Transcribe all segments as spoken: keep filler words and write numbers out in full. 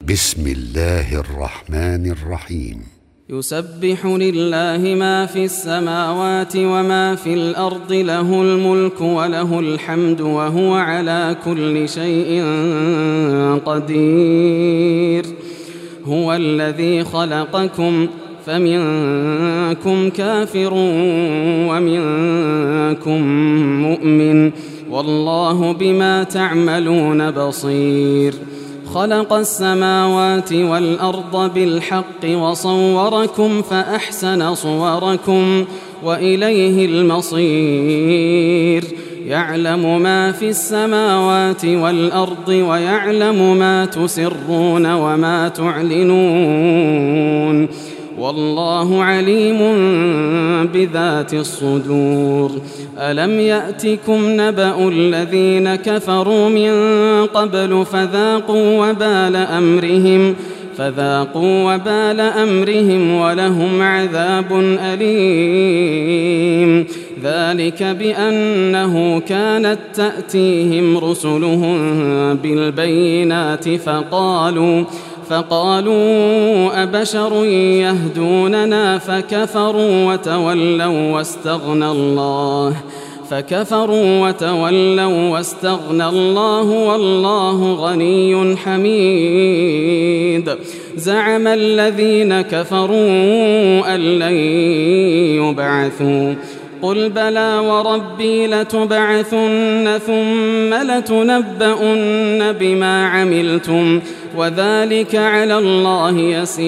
بسم الله الرحمن الرحيم. يسبح لله ما في السماوات وما في الأرض، له الملك وله الحمد وهو على كل شيء قدير. هو الذي خلقكم فمنكم كافر ومنكم مؤمن، والله بما تعملون بصير. خلق السماوات والأرض بالحق وصوركم فأحسن صوركم وإليه المصير. يعلم ما في السماوات والأرض ويعلم ما تسرون وما تعلنون، والله عليم بذات الصدور. ألم يأتكم نبأ الذين كفروا من قبل فذاقوا وبال أمرهم فذاقوا وبال أمرهم ولهم عذاب أليم. ذلك بأنه كانت تأتيهم رسلهم بالبينات فقالوا فقالوا أبشر يهدوننا فكفروا وتولوا واستغنى الله فكفروا وتولوا واستغنى الله والله غني حميد. زعم الذين كفروا أن لن يبعثوا، قل بلى وربي لتبعثن ثم لتنبؤن بما عملتم وذلك على الله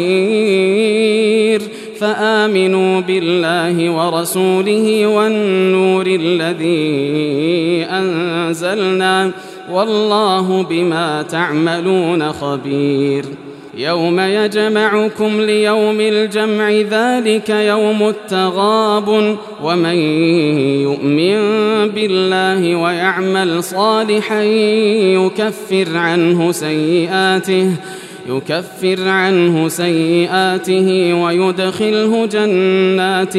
يسير. فآمنوا بالله ورسوله والنور الذي أنزلنا، والله بما تعملون خبير. يوم يجمعكم ليوم الجمع ذلك يوم التغابن، ومن يؤمن بالله ويعمل صالحا يكفر عنه سيئاته يكفر عنه سيئاته ويدخله جنات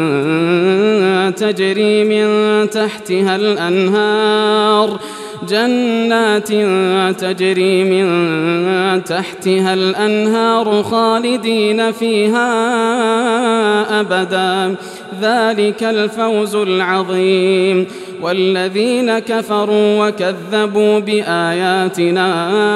تجري من تحتها الأنهار جنات تجري من تحتها الأنهار خالدين فيها أبدا، ذلك الفوز العظيم. والذين كفروا وكذبوا بآياتنا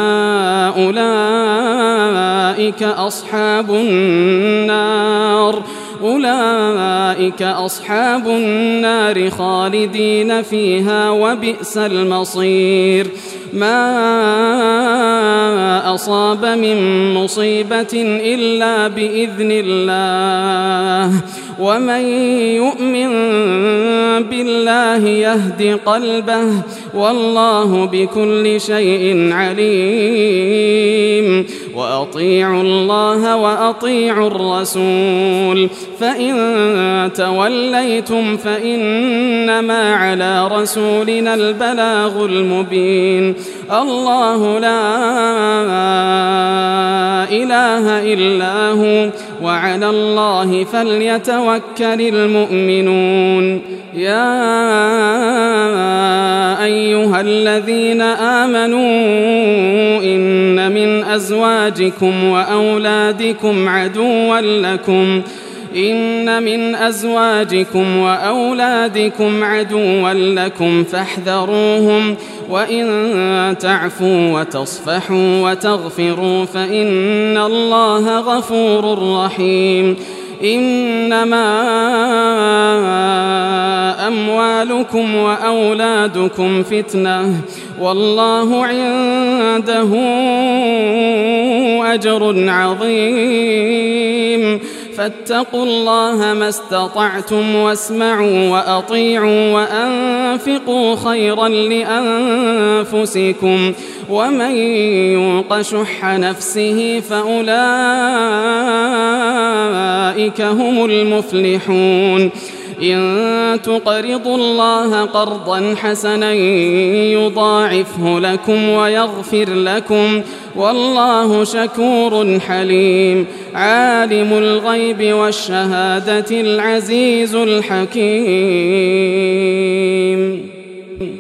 أولئك أصحاب النار أولئك أصحاب النار خالدين فيها وبئس المصير. ما أصاب من مصيبة إلا بإذن الله، ومن يؤمن بالله يهد قلبه، والله بكل شيء عليم. وأطيعوا الله وأطيعوا الرسول، فإن توليتم فإنما على رسولنا البلاغ المبين. الله لا إله إلا هو، وعلى الله فليتوكل المؤمنون. يا أيها الذين آمنوا إن من أزواجكم وأولادكم عدوا لكم إن من أزواجكم وأولادكم عدوا لكم فاحذروهم، وإن تعفوا وتصفحوا وتغفروا فإن الله غفور رحيم. إنما أموالكم وأولادكم فتنة، والله عنده أجر عظيم. فاتقوا الله ما استطعتم واسمعوا وأطيعوا وأنفقوا خيرا لأنفسكم، ومن يوق شح نفسه فأولئك هم المفلحون. إن تقرضوا الله قرضا حسنا يضاعفه لكم ويغفر لكم، والله شكور حليم. عالم الغيب والشهادة العزيز الحكيم.